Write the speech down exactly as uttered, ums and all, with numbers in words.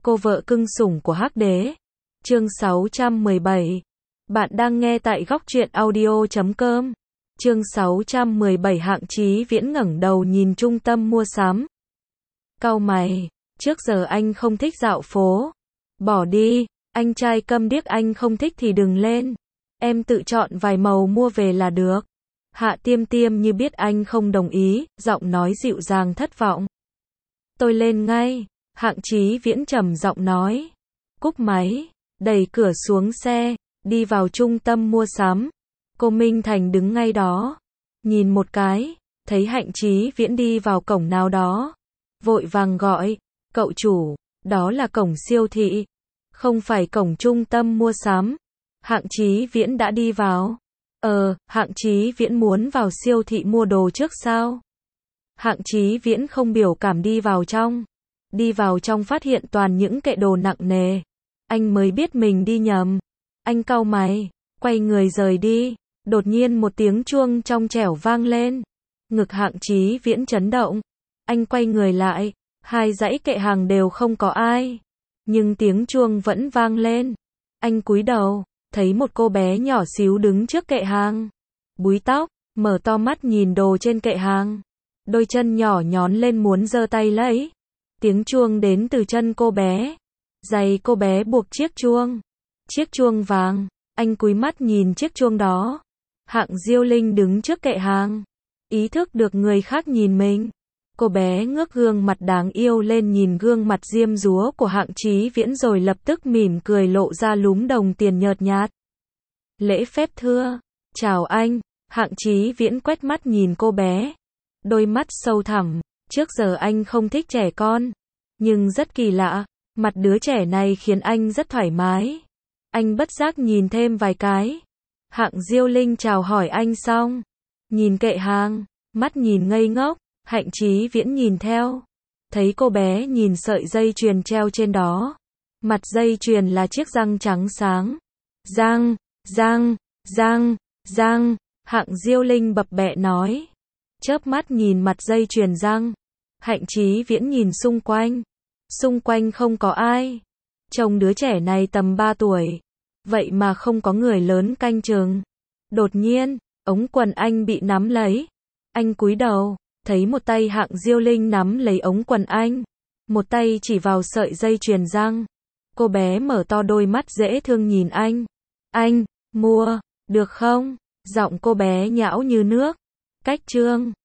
Cô vợ cưng sủng của Hắc Đế. Chương sáu trăm mười bảy. Bạn đang nghe tại góc truyện audio chấm com. Chương sáu trăm mười bảy. Hạng Chí Viễn ngẩng đầu nhìn trung tâm mua sắm. Cau mày, trước giờ anh không thích dạo phố. Bỏ đi, anh trai câm điếc, anh không thích thì đừng lên. Em tự chọn vài màu mua về là được. Hạ Tiêm Tiêm như biết anh không đồng ý, giọng nói dịu dàng thất vọng. Tôi lên ngay. Hạng Chí Viễn trầm giọng nói. Cúp máy, đẩy cửa xuống xe, đi vào trung tâm mua sắm. Cô Minh Thành đứng ngay đó, nhìn một cái, thấy Hạng Chí Viễn đi vào cổng nào đó, vội vàng gọi, cậu chủ, đó là cổng siêu thị, không phải cổng trung tâm mua sắm. Hạng Chí Viễn đã đi vào. Ờ, Hạng Chí Viễn muốn vào siêu thị mua đồ trước sao? Hạng Chí Viễn không biểu cảm đi vào trong. Đi vào trong phát hiện toàn những kệ đồ nặng nề. Anh mới biết mình đi nhầm. Anh cau mày, quay người rời đi. Đột nhiên một tiếng chuông trong trẻo vang lên. Ngực Hạng Chí Viễn chấn động. Anh quay người lại, hai dãy kệ hàng đều không có ai. Nhưng tiếng chuông vẫn vang lên. Anh cúi đầu, thấy một cô bé nhỏ xíu đứng trước kệ hàng. Búi tóc, mở to mắt nhìn đồ trên kệ hàng. Đôi chân nhỏ nhón lên muốn giơ tay lấy. Tiếng chuông đến từ chân cô bé. Giày cô bé buộc chiếc chuông. Chiếc chuông vàng. Anh cúi mắt nhìn chiếc chuông đó. Hạng Diêu Linh đứng trước kệ hàng. Ý thức được người khác nhìn mình. Cô bé ngước gương mặt đáng yêu lên nhìn gương mặt diêm dúa của Hạng Chí Viễn rồi lập tức mỉm cười lộ ra lúm đồng tiền nhợt nhạt. Lễ phép thưa. Chào anh. Hạng Chí Viễn quét mắt nhìn cô bé. Đôi mắt sâu thẳm. Trước giờ anh không thích trẻ con. Nhưng rất kỳ lạ. Mặt đứa trẻ này khiến anh rất thoải mái. Anh bất giác nhìn thêm vài cái. Hạng Diêu Linh chào hỏi anh xong. Nhìn kệ hàng. Mắt nhìn ngây ngốc. Hạng Chí Viễn nhìn theo. Thấy cô bé nhìn sợi dây chuyền treo trên đó. Mặt dây chuyền là chiếc răng trắng sáng. Răng, răng, răng, răng. Hạng Diêu Linh bập bẹ nói. Chớp mắt nhìn mặt dây chuyền răng. Hạng Chí Viễn nhìn xung quanh. Xung quanh không có ai. Trông đứa trẻ này tầm ba tuổi. Vậy mà không có người lớn canh chừng. Đột nhiên, ống quần anh bị nắm lấy. Anh cúi đầu, thấy một tay Hạng Diêu Linh nắm lấy ống quần anh. Một tay chỉ vào sợi dây chuyền răng. Cô bé mở to đôi mắt dễ thương nhìn anh. Anh, mua, được không? Giọng cô bé nhão như nước. Cách chương.